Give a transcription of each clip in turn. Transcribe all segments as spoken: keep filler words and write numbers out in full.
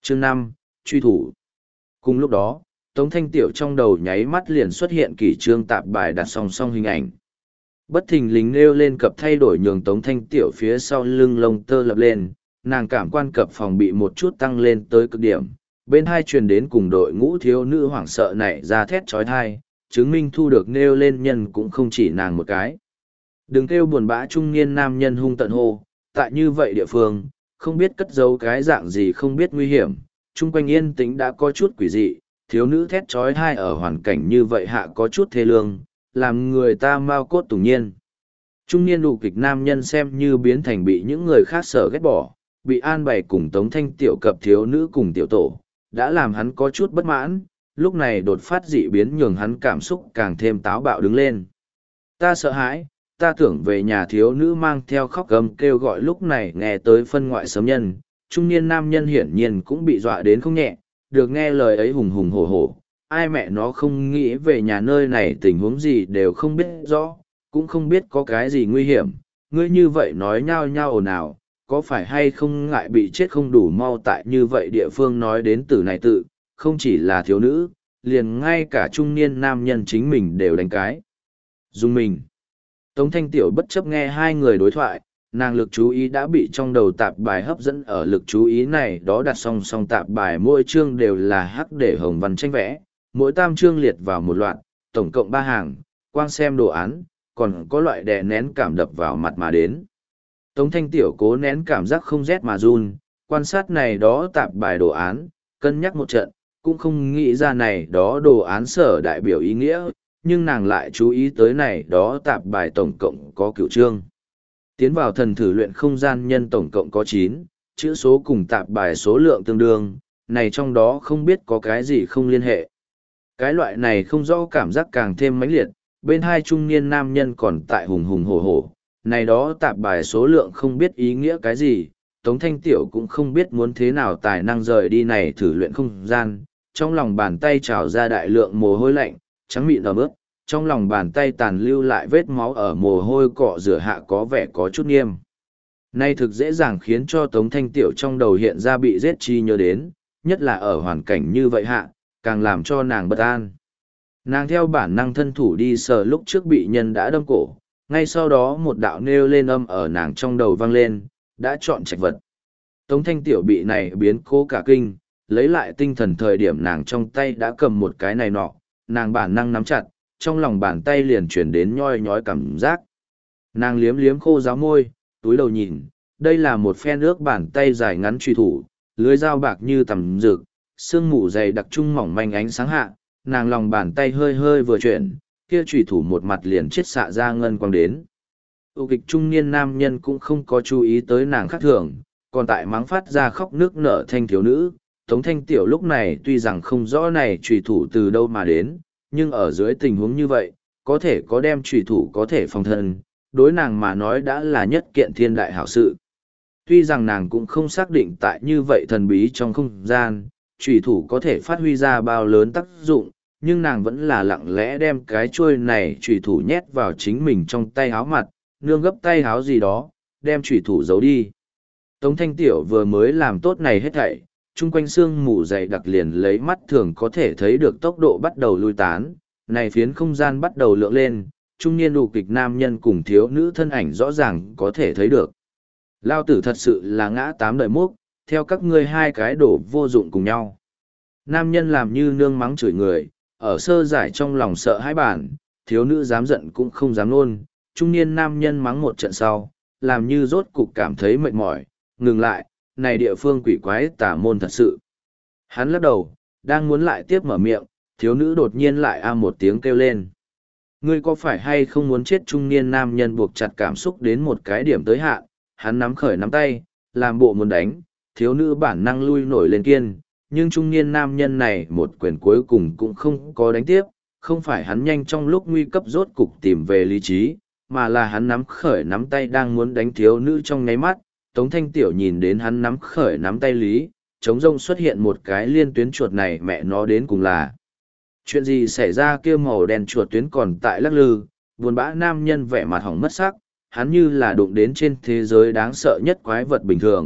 Chương năm truy thủ. Cùng lúc đó, Tống Thanh Tiểu trong đầu nháy mắt liền xuất hiện kỷ trương tạp bài đặt song song hình ảnh. Bất thình lình nêu lên cập thay đổi nhường Tống Thanh Tiểu phía sau lưng lông tơ lập lên, nàng cảm quan cập phòng bị một chút tăng lên tới cực điểm. Bên hai truyền đến cùng đội ngũ thiếu nữ hoảng sợ này ra thét trói thai, chứng minh thu được nêu lên nhân cũng không chỉ nàng một cái. Đừng kêu buồn bã trung niên nam nhân hung tận hô, tại như vậy địa phương, không biết cất giấu cái dạng gì không biết nguy hiểm, chung quanh yên tĩnh đã có chút quỷ dị, thiếu nữ thét trói thai ở hoàn cảnh như vậy hạ có chút thê lương, làm người ta mau cốt tủng nhiên. Trung niên đủ kịch nam nhân xem như biến thành bị những người khác sợ ghét bỏ, bị an bày cùng Tống Thanh Tiểu cập thiếu nữ cùng tiểu tổ, đã làm hắn có chút bất mãn, lúc này đột phát dị biến nhường hắn cảm xúc càng thêm táo bạo đứng lên. Ta sợ hãi, ta tưởng về nhà, thiếu nữ mang theo khóc gầm kêu gọi lúc này nghe tới phân ngoại sớm nhân, trung niên nam nhân hiển nhiên cũng bị dọa đến không nhẹ, được nghe lời ấy hùng hùng hổ hổ, ai mẹ nó không nghĩ về nhà, nơi này tình huống gì đều không biết rõ, cũng không biết có cái gì nguy hiểm, ngươi như vậy nói nhao nhao ồn ào, có phải hay không ngại bị chết không đủ mau. Tại như vậy địa phương nói đến từ này tự, không chỉ là thiếu nữ, liền ngay cả trung niên nam nhân chính mình đều đánh cái. Dùng mình. Tống Thanh Tiểu bất chấp nghe hai người đối thoại, nàng lực chú ý đã bị trong đầu tạp bài hấp dẫn, ở lực chú ý này đó đặt song song tạp bài mỗi chương đều là hắc để hồng văn tranh vẽ, mỗi tam chương liệt vào một loạt, tổng cộng ba hàng, quang xem đồ án, còn có loại đè nén cảm đập vào mặt mà đến. Tống Thanh Tiểu cố nén cảm giác không rét mà run, quan sát này đó tạp bài đồ án, cân nhắc một trận, cũng không nghĩ ra này đó đồ án sở đại biểu ý nghĩa, nhưng nàng lại chú ý tới này đó tạp bài tổng cộng có cửu chương. Tiến vào thần thử luyện không gian nhân tổng cộng có chín, chữ số cùng tạp bài số lượng tương đương, này trong đó không biết có cái gì không liên hệ. Cái loại này không rõ cảm giác càng thêm mãnh liệt, bên hai trung niên nam nhân còn tại hùng hùng hổ hổ, này đó tạp bài số lượng không biết ý nghĩa cái gì, Tống Thanh Tiểu cũng không biết muốn thế nào tài năng rời đi này thử luyện không gian, trong lòng bàn tay trào ra đại lượng mồ hôi lạnh, trắng mịn ẩm ướt, trong lòng bàn tay tàn lưu lại vết máu ở mồ hôi cọ rửa hạ có vẻ có chút nghiêm. Nay thực dễ dàng khiến cho Tống Thanh Tiểu trong đầu hiện ra bị giết chi nhớ đến, nhất là ở hoàn cảnh như vậy hạ, càng làm cho nàng bất an. Nàng theo bản năng thân thủ đi sờ lúc trước bị nhân đã đâm cổ, ngay sau đó một đạo nêu lên âm ở nàng trong đầu vang lên, đã chọn trạch vật. Tống Thanh Tiểu bị này biến cố cả kinh, lấy lại tinh thần thời điểm nàng trong tay đã cầm một cái này nọ, nàng bản năng nắm chặt, trong lòng bàn tay liền chuyển đến nhoi nhói cảm giác. Nàng liếm liếm khô ráo môi, túi đầu nhìn, đây là một phen ước bàn tay dài ngắn truy thủ, lưới dao bạc như tầm rực, sương mù dày đặc trung mỏng manh ánh sáng hạ, nàng lòng bàn tay hơi hơi vừa chuyển, kia truy thủ một mặt liền chết xạ ra ngân quang đến. Tụ kịch trung niên nam nhân cũng không có chú ý tới nàng khác thường, còn tại mắng phát ra khóc nước nở thanh thiếu nữ. Tống Thanh Tiểu lúc này tuy rằng không rõ này truy thủ từ đâu mà đến, nhưng ở dưới tình huống như vậy, có thể có đem truy thủ có thể phòng thân, đối nàng mà nói đã là nhất kiện thiên đại hảo sự. Tuy rằng nàng cũng không xác định tại như vậy thần bí trong không gian, truy thủ có thể phát huy ra bao lớn tác dụng, nhưng nàng vẫn là lặng lẽ đem cái chuôi này truy thủ nhét vào chính mình trong tay háo mặt, nương gấp tay háo gì đó, đem truy thủ giấu đi. Tống Thanh Tiểu vừa mới làm tốt này hết thảy, chung quanh xương mù dày đặc liền lấy mắt thường có thể thấy được tốc độ bắt đầu lui tán, này phiến không gian bắt đầu lượng lên, trung niên đủ kịch nam nhân cùng thiếu nữ thân ảnh rõ ràng có thể thấy được. Lao tử thật sự là ngã tám đời mốc, theo các ngươi hai cái đổ vô dụng cùng nhau. Nam nhân làm như nương mắng chửi người, ở sơ giải trong lòng sợ hãi bản, thiếu nữ dám giận cũng không dám nôn, trung niên nam nhân mắng một trận sau, làm như rốt cục cảm thấy mệt mỏi, ngừng lại, này địa phương quỷ quái tà môn thật sự. Hắn lắc đầu, đang muốn lại tiếp mở miệng, thiếu nữ đột nhiên lại a một tiếng kêu lên. Ngươi có phải hay không muốn chết? Trung niên nam nhân buộc chặt cảm xúc đến một cái điểm tới hạn, hắn nắm khởi nắm tay, làm bộ muốn đánh, thiếu nữ bản năng lui nổi lên kiên, nhưng trung niên nam nhân này một quyền cuối cùng cũng không có đánh tiếp, không phải hắn nhanh trong lúc nguy cấp rốt cục tìm về lý trí, mà là hắn nắm khởi nắm tay đang muốn đánh thiếu nữ trong nháy mắt. Tống Thanh Tiểu nhìn đến hắn nắm khởi nắm tay lý, trống rông xuất hiện một cái liên tuyến chuột, này mẹ nó đến cùng là chuyện gì xảy ra? Kia màu đen chuột tuyến còn tại lắc lư, buồn bã nam nhân vẻ mặt hỏng mất sắc, hắn như là đụng đến trên thế giới đáng sợ nhất quái vật bình thường,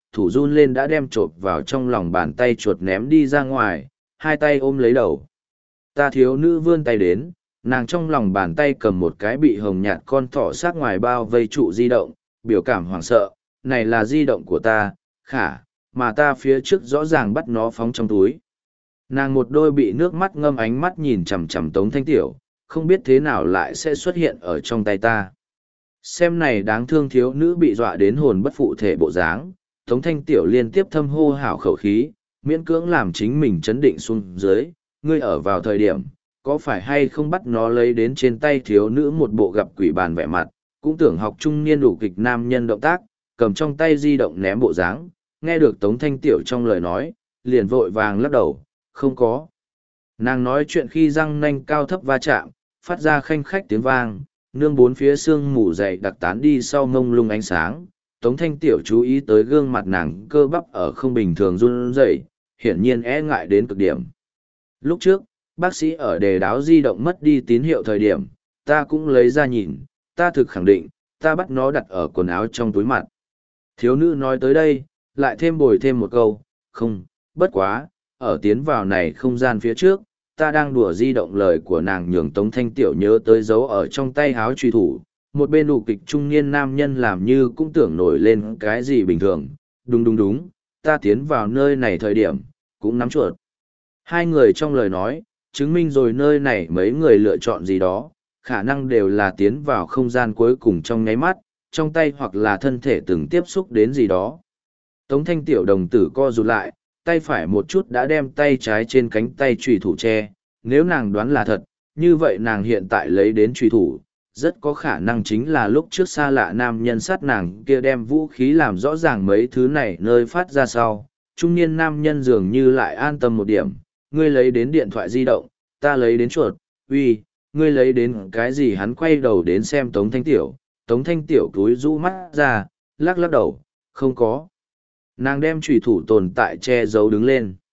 thủ run lên đã đem chộp vào trong lòng bàn tay chuột ném đi ra ngoài, hai tay ôm lấy đầu. Ta thiếu nữ vươn tay đến, nàng trong lòng bàn tay cầm một cái bị hồng nhạt con thỏ sát ngoài bao vây trụ di động, biểu cảm hoảng sợ, này là di động của ta, khả, mà ta phía trước rõ ràng bắt nó phóng trong túi. Nàng một đôi bị nước mắt ngâm ánh mắt nhìn chằm chằm Tống Thanh Tiểu, không biết thế nào lại sẽ xuất hiện ở trong tay ta. Xem này đáng thương thiếu nữ bị dọa đến hồn bất phụ thể bộ dáng, Tống Thanh Tiểu liên tiếp thâm hô hảo khẩu khí, miễn cưỡng làm chính mình chấn định xuống dưới, ngươi ở vào thời điểm, có phải hay không bắt nó lấy đến trên tay thiếu nữ một bộ gặp quỷ bàn vẻ mặt, cũng tưởng học trung niên đủ kịch nam nhân động tác, cầm trong tay di động ném bộ dáng, nghe được Tống Thanh Tiểu trong lời nói, liền vội vàng lắc đầu, không có. Nàng nói chuyện khi răng nanh cao thấp va chạm, phát ra khanh khách tiếng vang, nương bốn phía xương mù dày đặc tán đi sau mông lung ánh sáng. Tống Thanh Tiểu chú ý tới gương mặt nàng cơ bắp ở không bình thường run rẩy, hiển nhiên e ngại đến cực điểm. Lúc trước, bác sĩ ở đề đáo di động mất đi tín hiệu thời điểm, ta cũng lấy ra nhìn, ta thực khẳng định, ta bắt nó đặt ở quần áo trong túi mặt. Thiếu nữ nói tới đây, lại thêm bồi thêm một câu, không, bất quá, ở tiến vào này không gian phía trước, ta đang đùa di động lời của nàng nhường Tống Thanh Tiểu nhớ tới dấu ở trong tay háo truy thủ, một bên đủ kịch trung niên nam nhân làm như cũng tưởng nổi lên cái gì bình thường, đúng đúng đúng, ta tiến vào nơi này thời điểm, cũng nắm chuột. Hai người trong lời nói, chứng minh rồi nơi này mấy người lựa chọn gì đó, khả năng đều là tiến vào không gian cuối cùng trong nháy mắt, trong tay hoặc là thân thể từng tiếp xúc đến gì đó. Tống Thanh Tiểu đồng tử co rụt lại, tay phải một chút đã đem tay trái trên cánh tay trùy thủ che, nếu nàng đoán là thật, như vậy nàng hiện tại lấy đến trùy thủ, rất có khả năng chính là lúc trước xa lạ nam nhân sát nàng kia đem vũ khí làm rõ ràng mấy thứ này nơi phát ra sau. Trung niên nam nhân dường như lại an tâm một điểm, ngươi lấy đến điện thoại di động, ta lấy đến chuột, uy, ngươi lấy đến cái gì? Hắn quay đầu đến xem Tống Thanh Tiểu, Tống Thanh Tiểu cúi rũ mắt ra, lắc lắc đầu, không có. Nàng đem trùy thủ tồn tại che giấu đứng lên.